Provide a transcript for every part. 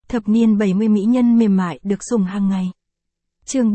Thập niên 70 mỹ nhân mềm mại được sủng hàng ngày. Chương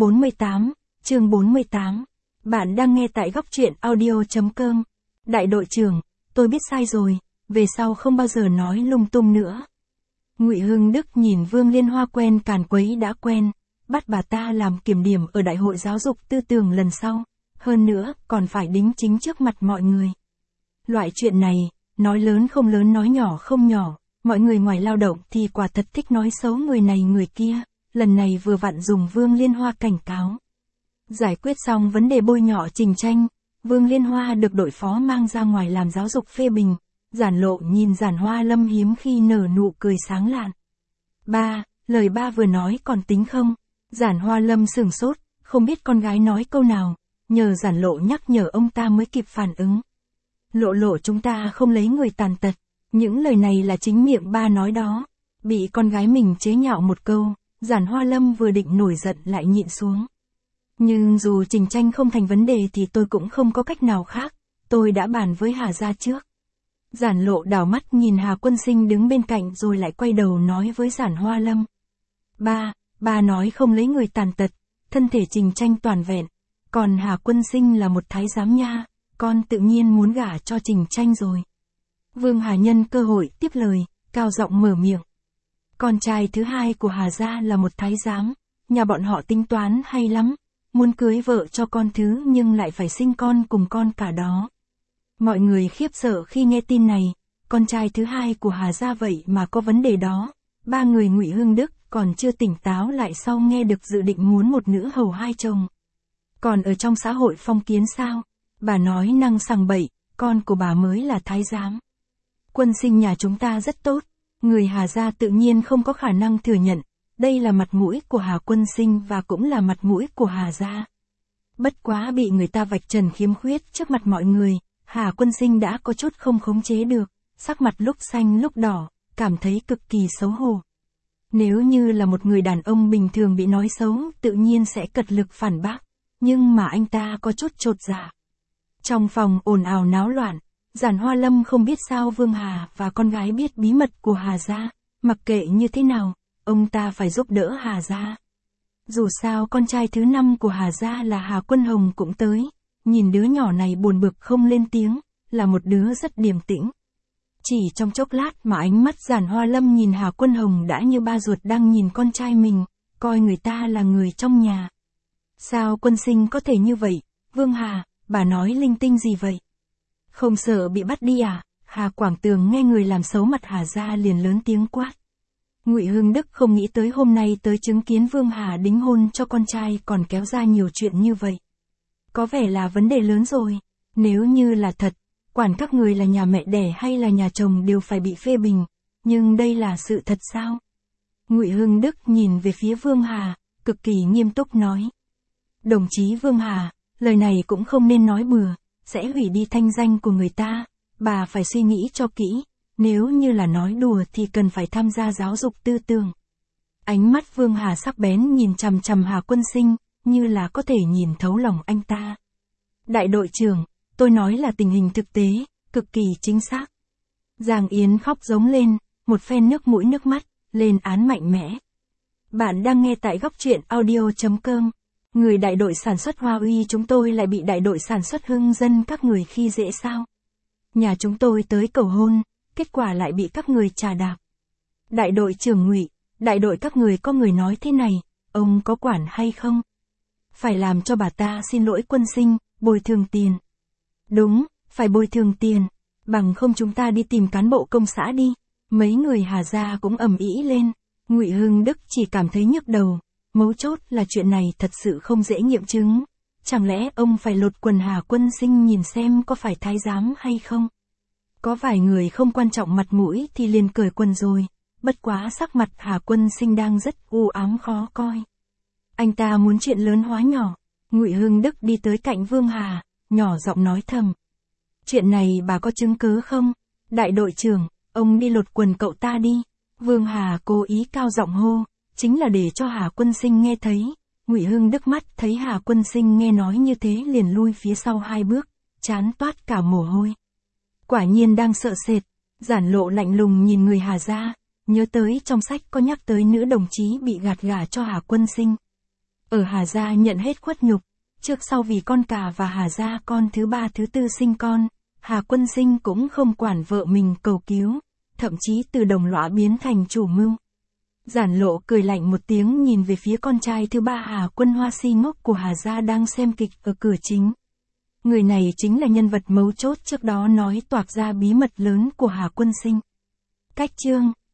48. Bạn đang nghe tại góc truyện audio.com. Đại đội trưởng, tôi biết sai rồi, về sau không bao giờ nói lung tung nữa. Ngụy Hưng Đức nhìn Vương Liên Hoa quen càn quấy đã quen, bắt bà ta làm kiểm điểm ở đại hội giáo dục tư tưởng lần sau, hơn nữa còn phải đính chính trước mặt mọi người. Loại chuyện này, nói lớn không lớn nói nhỏ không nhỏ, mọi người ngoài lao động thì quả thật thích nói xấu người này người kia, lần này vừa vặn dùng Vương Liên Hoa cảnh cáo. Giải quyết xong vấn đề bôi nhọ Trình Tranh, Vương Liên Hoa được đội phó mang ra ngoài làm giáo dục phê bình. Giản Lộ nhìn Giản Hoa Lâm hiếm khi nở nụ cười sáng lạn. Ba, lời ba vừa nói còn tính không? Giản Hoa Lâm sửng sốt, không biết con gái nói câu nào, nhờ Giản Lộ nhắc nhở ông ta mới kịp phản ứng. Lộ chúng ta không lấy người tàn tật, những lời này là chính miệng ba nói đó. Bị con gái mình chế nhạo một câu, Giản Hoa Lâm vừa định nổi giận lại nhịn xuống. Nhưng dù Trình Tranh không thành vấn đề thì tôi cũng không có cách nào khác, tôi đã bàn với Hà gia trước. Giản Lộ đảo mắt nhìn Hà Quân Sinh đứng bên cạnh rồi lại quay đầu nói với Giản Hoa Lâm. Ba nói không lấy người tàn tật, thân thể Trình Tranh toàn vẹn, còn Hà Quân Sinh là một thái giám nha, con tự nhiên muốn gả cho Trình Tranh rồi. Vương Hà nhân cơ hội tiếp lời, cao giọng mở miệng. Con trai thứ hai của Hà gia là một thái giám, nhà bọn họ tính toán hay lắm, muốn cưới vợ cho con thứ nhưng lại phải sinh con cùng con cả đó. Mọi người khiếp sợ khi nghe tin này, con trai thứ hai của Hà gia vậy mà có vấn đề đó. Ba người Ngụy Hưng Đức còn chưa tỉnh táo lại sau nghe được dự định muốn một nữ hầu hai chồng. Còn ở trong xã hội phong kiến sao? Bà nói năng sằng bậy, con của bà mới là thái giám. Quân Sinh nhà chúng ta rất tốt, người Hà gia tự nhiên không có khả năng thừa nhận, đây là mặt mũi của Hà Quân Sinh và cũng là mặt mũi của Hà gia. Bất quá bị người ta vạch trần khiếm khuyết trước mặt mọi người, Hà Quân Sinh đã có chút không khống chế được, sắc mặt lúc xanh lúc đỏ, cảm thấy cực kỳ xấu hổ. Nếu như là một người đàn ông bình thường bị nói xấu, tự nhiên sẽ cật lực phản bác, nhưng mà anh ta có chút chột dạ. Trong phòng ồn ào náo loạn, Giản Hoa Lâm không biết sao Vương Hà và con gái biết bí mật của Hà gia, mặc kệ như thế nào, ông ta phải giúp đỡ Hà gia. Dù sao con trai thứ 5 của Hà gia là Hà Quân Hồng cũng tới. Nhìn đứa nhỏ này buồn bực không lên tiếng, là một đứa rất điềm tĩnh. Chỉ trong chốc lát mà ánh mắt Giản Hoa Lâm nhìn Hà Quân Hồng đã như ba ruột đang nhìn con trai mình, coi người ta là người trong nhà. Sao Quân Sinh có thể như vậy? Vương Hà, bà nói linh tinh gì vậy? Không sợ bị bắt đi à? Hà Quảng Tường nghe người làm xấu mặt Hà gia liền lớn tiếng quát. Ngụy Hưng Đức không nghĩ tới hôm nay tới chứng kiến Vương Hà đính hôn cho con trai còn kéo ra nhiều chuyện như vậy. Có vẻ là vấn đề lớn rồi, nếu như là thật, quản các người là nhà mẹ đẻ hay là nhà chồng đều phải bị phê bình, nhưng đây là sự thật sao? Ngụy Hưng Đức nhìn về phía Vương Hà, cực kỳ nghiêm túc nói. Đồng chí Vương Hà, lời này cũng không nên nói bừa, sẽ hủy đi thanh danh của người ta, bà phải suy nghĩ cho kỹ, nếu như là nói đùa thì cần phải tham gia giáo dục tư tưởng. Ánh mắt Vương Hà sắc bén nhìn chằm chằm Hà Quân Sinh, như là có thể nhìn thấu lòng anh ta. Đại đội trưởng, tôi nói là tình hình thực tế, cực kỳ chính xác. Giang Yến khóc giống lên, một phen nước mũi nước mắt, lên án mạnh mẽ. Bạn đang nghe tại góc truyện audio.com. Người đại đội sản xuất Hoa Uy chúng tôi lại bị đại đội sản xuất Hưng Dân các người khi dễ sao? Nhà chúng tôi tới cầu hôn, kết quả lại bị các người chà đạp. Đại đội trưởng Ngụy, đại đội các người có người nói thế này, ông có quản hay không? Phải làm cho bà ta xin lỗi Quân Sinh, bồi thường tiền. Đúng, phải bồi thường tiền, bằng không chúng ta đi tìm cán bộ công xã đi. Mấy người Hà gia cũng ầm ĩ lên, Ngụy Hưng Đức chỉ cảm thấy nhức đầu, mấu chốt là chuyện này thật sự không dễ nghiệm chứng. Chẳng lẽ ông phải lột quần Hà Quân Sinh nhìn xem có phải thái giám hay không? Có vài người không quan trọng mặt mũi thì liền cởi quần rồi, bất quá sắc mặt Hà Quân Sinh đang rất u ám khó coi. Anh ta muốn chuyện lớn hóa nhỏ. Ngụy Hưng Đức đi tới cạnh Vương Hà, nhỏ giọng nói thầm. Chuyện này bà có chứng cứ không? Đại đội trưởng, ông đi lột quần cậu ta đi. Vương Hà cố ý cao giọng hô, chính là để cho Hà Quân Sinh nghe thấy. Ngụy Hưng Đức mắt thấy Hà Quân Sinh nghe nói như thế liền lui phía sau 2 bước, trán toát cả mồ hôi. Quả nhiên đang sợ sệt. Giản Lộ lạnh lùng nhìn người Hà gia, nhớ tới trong sách có nhắc tới nữ đồng chí bị gạt gả cho Hà Quân Sinh. Ở Hà Gia nhận hết khuất nhục, trước sau vì con cả và Hà Gia con thứ ba thứ tư sinh con, Hà Quân Sinh cũng không quản vợ mình cầu cứu, thậm chí từ đồng lõa biến thành chủ mưu. Giản Lộ cười lạnh một tiếng nhìn về phía con trai thứ ba Hà Quân Hoa si ngốc của Hà Gia đang xem kịch ở cửa chính. Người này chính là nhân vật mấu chốt trước đó nói toạc ra bí mật lớn của Hà Quân Sinh. Cách chương